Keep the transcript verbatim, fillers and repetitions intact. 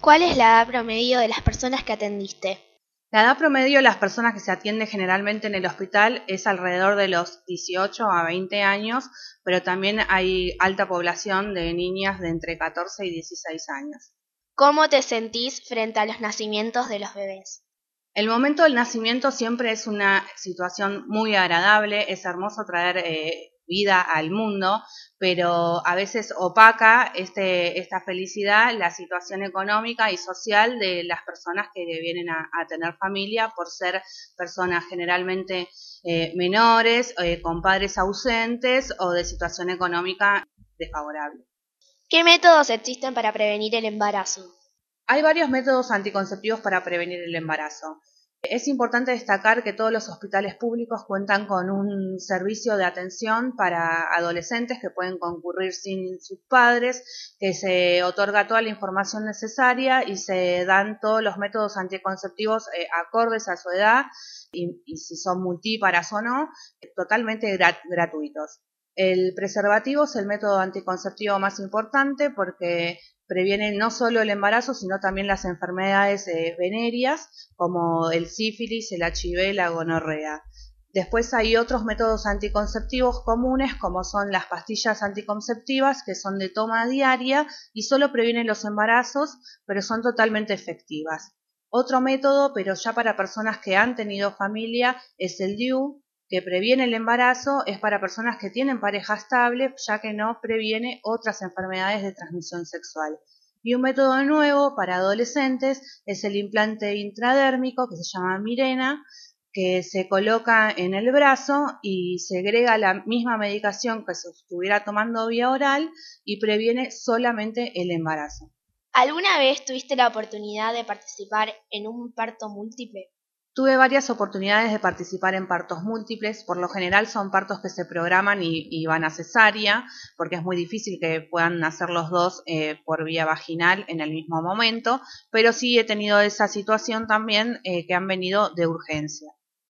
¿Cuál es la edad promedio de las personas que atendiste? La edad promedio de las personas que se atiende generalmente en el hospital es alrededor de los dieciocho a veinte años, pero también hay alta población de niñas de entre catorce y dieciséis años. ¿Cómo te sentís frente a los nacimientos de los bebés? El momento del nacimiento siempre es una situación muy agradable, es hermoso traer eh, vida al mundo, pero a veces opaca este, esta felicidad la situación económica y social de las personas que vienen a, a tener familia por ser personas generalmente eh, menores, eh, con padres ausentes o de situación económica desfavorable. ¿Qué métodos existen para prevenir el embarazo? Hay varios métodos anticonceptivos para prevenir el embarazo. Es importante destacar que todos los hospitales públicos cuentan con un servicio de atención para adolescentes que pueden concurrir sin sus padres, que se otorga toda la información necesaria y se dan todos los métodos anticonceptivos eh, acordes a su edad y, y si son multíparas o no, totalmente grat gratuitos. El preservativo es el método anticonceptivo más importante porque previene no solo el embarazo, sino también las enfermedades eh, venéreas, como el sífilis, el H I V, la gonorrea. Después hay otros métodos anticonceptivos comunes, como son las pastillas anticonceptivas, que son de toma diaria y solo previenen los embarazos, pero son totalmente efectivas. Otro método, pero ya para personas que han tenido familia, es el D I U, que previene el embarazo, es para personas que tienen pareja estable, ya que no previene otras enfermedades de transmisión sexual. Y un método nuevo para adolescentes es el implante intradérmico, que se llama Mirena, que se coloca en el brazo y segrega la misma medicación que se estuviera tomando vía oral y previene solamente el embarazo. ¿Alguna vez tuviste la oportunidad de participar en un parto múltiple? Tuve varias oportunidades de participar en partos múltiples, por lo general son partos que se programan y, y van a cesárea, porque es muy difícil que puedan nacer los dos eh, por vía vaginal en el mismo momento, pero sí he tenido esa situación también eh, que han venido de urgencia.